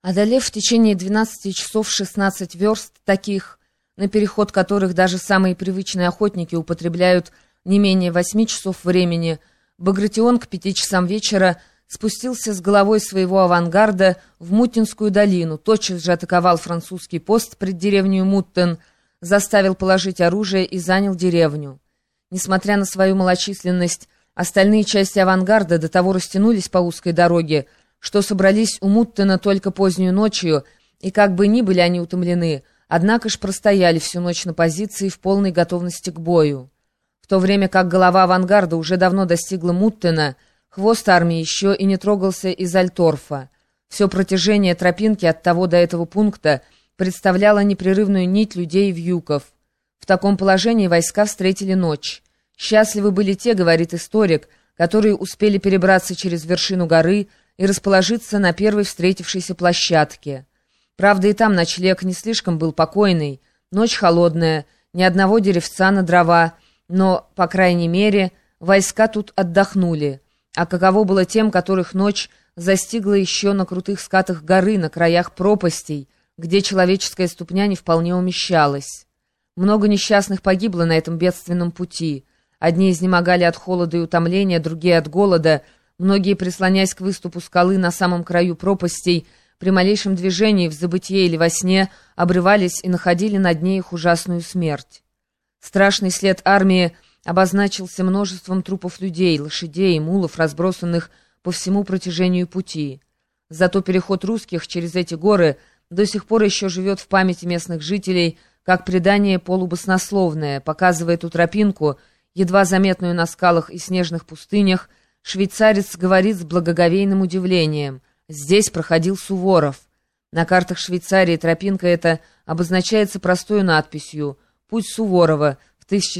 Одолев в течение 12 часов 16 верст таких, на переход которых даже самые привычные охотники употребляют не менее 8 часов времени, Багратион к 5 часам вечера спустился с головой своего авангарда в Муттенскую долину, тотчас же атаковал французский пост пред деревней Муттен, заставил положить оружие и занял деревню. Несмотря на свою малочисленность, остальные части авангарда до того растянулись по узкой дороге, что собрались у Муттена только позднюю ночью, и как бы ни были они утомлены, однако ж простояли всю ночь на позиции в полной готовности к бою. В то время как голова авангарда уже давно достигла Муттена, хвост армии еще и не трогался из Альторфа. Все протяжение тропинки от того до этого пункта представляло непрерывную нить людей и вьюков. В таком положении войска встретили ночь. «Счастливы были те, — говорит историк, — которые успели перебраться через вершину горы и расположиться на первой встретившейся площадке. Правда, и там ночлег не слишком был покойный, ночь холодная, ни одного деревца на дрова, но, по крайней мере, войска тут отдохнули. А каково было тем, которых ночь застигла еще на крутых скатах горы, на краях пропастей, где человеческая ступня не вполне умещалась. Много несчастных погибло на этом бедственном пути. Одни изнемогали от холода и утомления, другие от голода. Многие, прислонясь к выступу скалы на самом краю пропастей, при малейшем движении в забытье или во сне обрывались и находили на дне их ужасную смерть. Страшный след армии обозначился множеством трупов людей, лошадей и мулов, разбросанных по всему протяжению пути. Зато переход русских через эти горы до сих пор еще живет в памяти местных жителей, как предание полубаснословное, показывая ту тропинку, едва заметную на скалах и снежных пустынях. Швейцарец говорит с благоговейным удивлением: «Здесь проходил Суворов». На картах Швейцарии тропинка эта обозначается простой надписью «Путь Суворова» в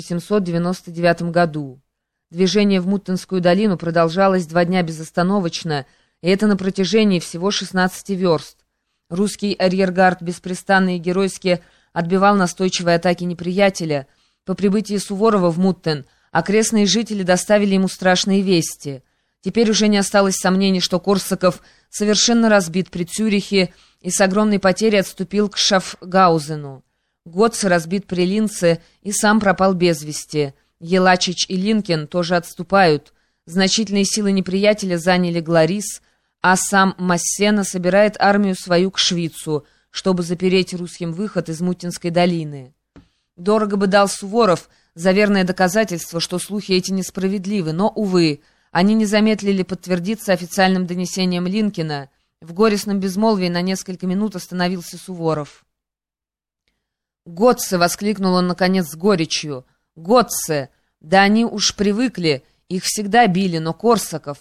1799 году. Движение в Муттенскую долину продолжалось 2 дня безостановочно, и это на протяжении всего 16 верст. Русский арьергард беспрестанно и геройски отбивал настойчивые атаки неприятеля. По прибытии Суворова в Муттен окрестные жители доставили ему страшные вести. Теперь уже не осталось сомнений, что Корсаков совершенно разбит при Цюрихе и с огромной потерей отступил к Шафгаузену. Готце разбит при Линце и сам пропал без вести. Елачич и Линкен тоже отступают. Значительные силы неприятеля заняли Гларис, а сам Массена собирает армию свою к Швицу, чтобы запереть русским выход из Муттенской долины. Дорого бы дал Суворов за верное доказательство, что слухи эти несправедливы, но, увы, они не замедлили подтвердиться официальным донесением Линкена. В горестном безмолвии на несколько минут остановился Суворов. «Готце!» — воскликнул он, наконец, с горечью. «Готце! Да они уж привыкли, их всегда били, но Корсаков!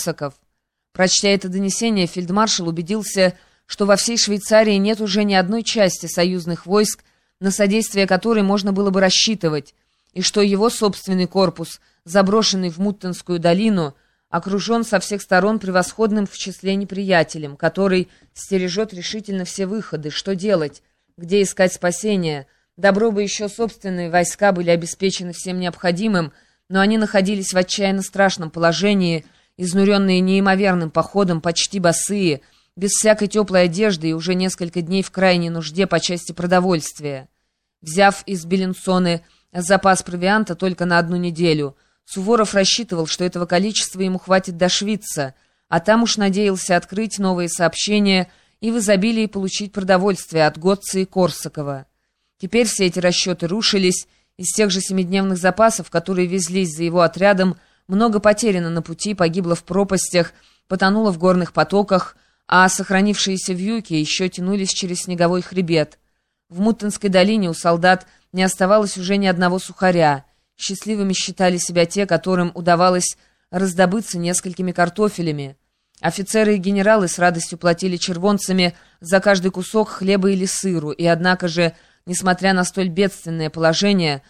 Прочтя это донесение, фельдмаршал убедился, что во всей Швейцарии нет уже ни одной части союзных войск, на содействие которой можно было бы рассчитывать, и что его собственный корпус, заброшенный в Муттенскую долину, окружен со всех сторон превосходным в числе неприятелем, который стережет решительно все выходы. Что делать? Где искать спасения? Добро бы еще собственные войска были обеспечены всем необходимым, но они находились в отчаянно страшном положении, изнуренные неимоверным походом, почти босые, без всякой теплой одежды и уже несколько дней в крайней нужде по части продовольствия. Взяв из Беленсоны запас провианта только на 1 неделю, Суворов рассчитывал, что этого количества ему хватит до Швица, а там уж надеялся открыть новые сообщения и в изобилии получить продовольствие от Готца и Корсакова. Теперь все эти расчеты рушились. Из тех же 7-дневных запасов, которые везлись за его отрядом, много потеряно на пути, погибло в пропастях, потонуло в горных потоках, а сохранившиеся вьюки еще тянулись через снеговой хребет. В Муттенской долине у солдат не оставалось уже ни одного сухаря. Счастливыми считали себя те, которым удавалось раздобыться несколькими картофелями. Офицеры и генералы с радостью платили червонцами за каждый кусок хлеба или сыру, и однако же, несмотря на столь бедственное положение,